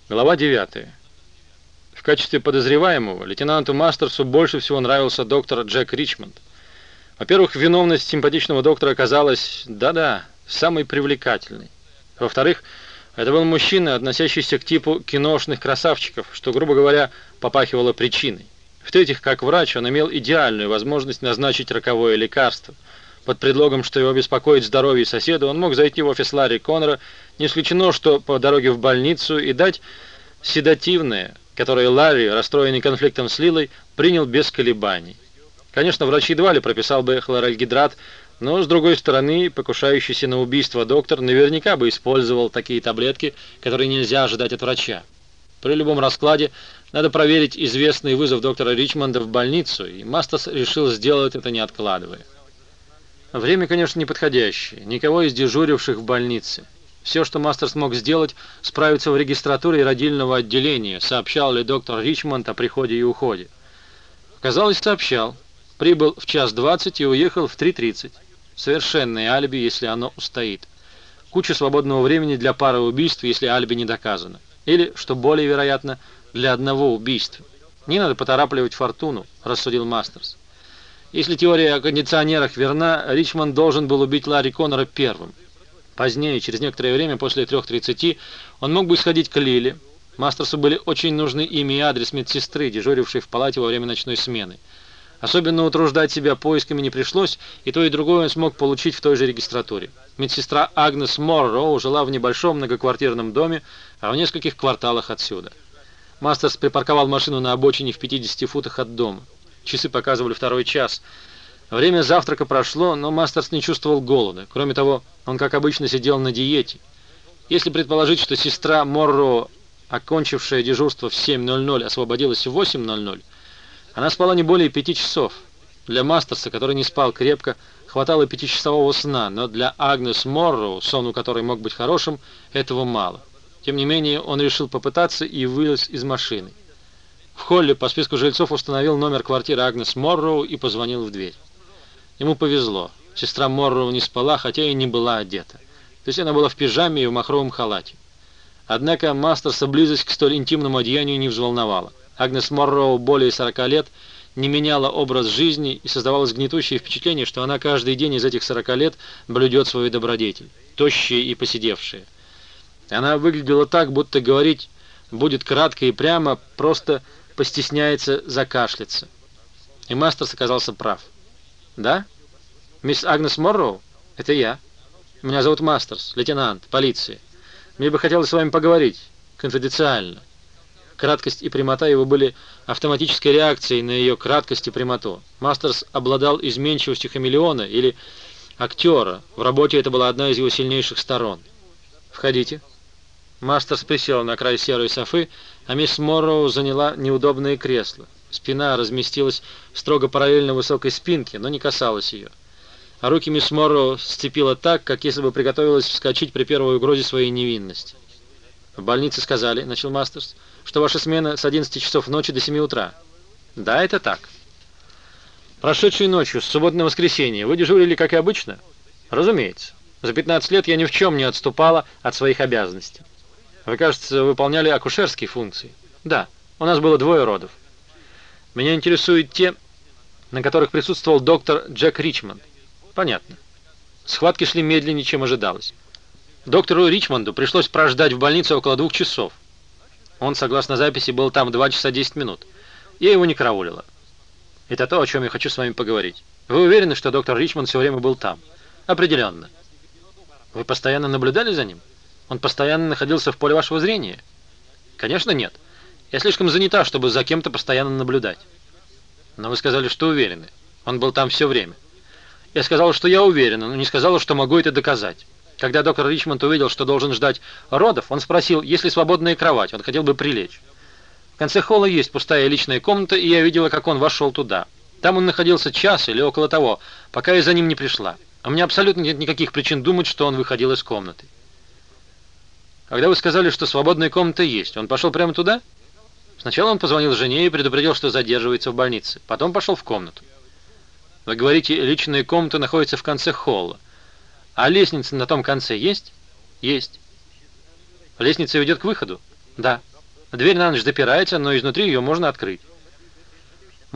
Глава 9. В качестве подозреваемого лейтенанту Мастерсу больше всего нравился доктор Джек Ричмонд. Во-первых, виновность симпатичного доктора оказалась, да-да, самой привлекательной. Во-вторых, это был мужчина, относящийся к типу киношных красавчиков, что, грубо говоря, попахивало причиной. В-третьих, как врач, он имел идеальную возможность назначить роковое лекарство. Под предлогом, что его беспокоит здоровье соседа, он мог зайти в офис Ларри Коннора, не исключено, что по дороге в больницу, и дать седативное, которое Ларри, расстроенный конфликтом с Лилой, принял без колебаний. Конечно, врач едва ли прописал бы хлоральгидрат, но, с другой стороны, покушающийся на убийство доктор наверняка бы использовал такие таблетки, которые нельзя ожидать от врача. При любом раскладе надо проверить известный вызов доктора Ричмонда в больницу, и Мастерс решил сделать это, не откладывая. Время, конечно, неподходящее, никого из дежуривших в больнице. Все, что Мастерс мог сделать, справиться в регистратуре родильного отделения, сообщал ли доктор Ричмонд о приходе и уходе. Оказалось, сообщал. Прибыл в 1:20 и уехал в 3:30. Совершенное алиби, если оно устоит. Куча свободного времени для пары убийств, если алиби не доказано. Или, что более вероятно, для одного убийства. Не надо поторапливать фортуну, рассудил Мастерс. Если теория о кондиционерах верна, Ричмонд должен был убить Ларри Коннора первым. Позднее, через некоторое время, после 3:30, он мог бы сходить к Лиле. Мастерсу были очень нужны имя и адрес медсестры, дежурившей в палате во время ночной смены. Особенно утруждать себя поисками не пришлось, и то и другое он смог получить в той же регистратуре. Медсестра Агнес Морроу жила в небольшом многоквартирном доме, а в нескольких кварталах отсюда. Мастерс припарковал машину на обочине в 50 футах от дома. Часы показывали 2 час. Время завтрака прошло, но Мастерс не чувствовал голода. Кроме того, он, как обычно, сидел на диете. Если предположить, что сестра Морроу, окончившая дежурство в 7:00, освободилась в 8:00, она спала не более 5 часов. Для Мастерса, который не спал крепко, хватало 5-часового сна, но для Агнес Морроу, сон у которой мог быть хорошим, этого мало. Тем не менее, он решил попытаться и вылез из машины. В холле по списку жильцов установил номер квартиры Агнес Морроу и позвонил в дверь. Ему повезло. Сестра Морроу не спала, хотя и не была одета. То есть она была в пижаме и в махровом халате. Однако Мастерса близость к столь интимному одеянию не взволновала. Агнес Морроу более 40 лет не меняла образ жизни, и создавалось гнетущее впечатление, что она каждый день из этих 40 лет блюдет свою добродетель, тощая и поседевшая. Она выглядела так, будто говорить будет кратко и прямо, просто постесняется закашляться. И Мастерс оказался прав. «Да? Мисс Агнес Морроу? Это я. Меня зовут Мастерс, лейтенант, полиции. Мне бы хотелось с вами поговорить, конфиденциально». Краткость и прямота его были автоматической реакцией на ее краткость и прямоту. Мастерс обладал изменчивостью хамелеона или актера. В работе это была одна из его сильнейших сторон. «Входите». Мастерс присел на край серой софы, а мисс Морроу заняла неудобное кресло. Спина разместилась в строго параллельно высокой спинке, но не касалась ее. А руки мисс Морроу сцепила так, как если бы приготовилась вскочить при первой угрозе своей невинности. «В больнице сказали, — начал Мастерс, — что ваша смена с 11 часов ночи до 7 утра. Да, это так. Прошедшей ночью, с субботы на воскресенье, вы дежурили, как и обычно? Разумеется. За 15 лет я ни в чем не отступала от своих обязанностей. Вы, кажется, выполняли акушерские функции. Да, у нас было 2 родов. Меня интересуют те, на которых присутствовал доктор Джек Ричмонд. Понятно. Схватки шли медленнее, чем ожидалось. Доктору Ричмонду пришлось прождать в больнице около 2 часов. Он, согласно записи, был там 2 часа 10 минут. Я его не караулила. Это то, о чем я хочу с вами поговорить. Вы уверены, что доктор Ричмонд все время был там? Определенно. Вы постоянно наблюдали за ним? Он постоянно находился в поле вашего зрения? Конечно, нет. Я слишком занята, чтобы за кем-то постоянно наблюдать. Но вы сказали, что уверены. Он был там все время. Я сказала, что я уверена, но не сказала, что могу это доказать. Когда доктор Ричмонд увидел, что должен ждать родов, он спросил, есть ли свободная кровать, он хотел бы прилечь. В конце холла есть пустая личная комната, и я видела, как он вошел туда. Там он находился час или около того, пока я за ним не пришла. У меня абсолютно нет никаких причин думать, что он выходил из комнаты. Когда вы сказали, что свободная комната есть, он пошел прямо туда? Сначала он позвонил жене и предупредил, что задерживается в больнице. Потом пошел в комнату. Вы говорите, личная комната находится в конце холла. А лестница на том конце есть? Есть. Лестница ведет к выходу? Да. Дверь на ночь запирается, но изнутри ее можно открыть.